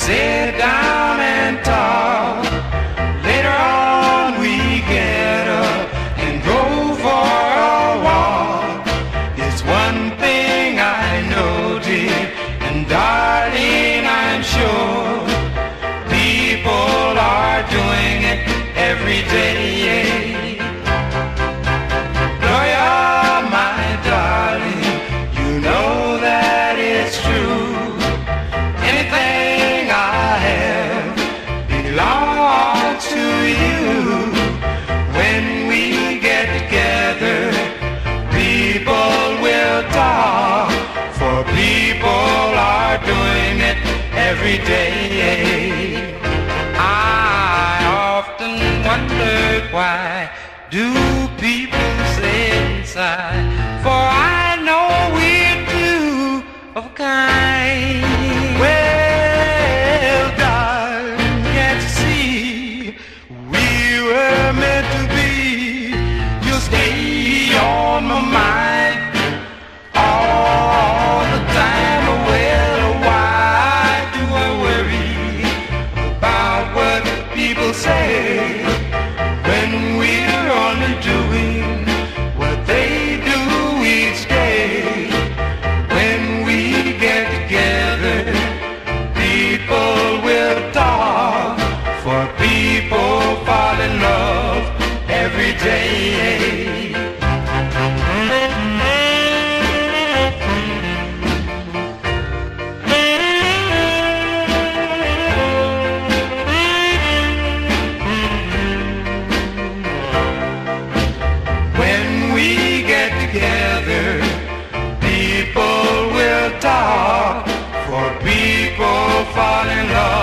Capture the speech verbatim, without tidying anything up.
sit down and talk. Later on we get up and go for a walk. There's one thing I know, dear, and darling, I'm sure people are doing it every day. Gloria, my darling, you know that it's true. Anything I have belongs to you. When we get together, people will talk, for people are doing it every day. I often wondered why do people say inside, for I know we're two of a kind. Well, darling, can't you see we were meant to be? You'll stay on my mind all the time. Well, why do I worry about what people say when we're only doing what they do each day? When we get together, people will talk, for people fall in love every day. When we get together, people will talk, for people fall in love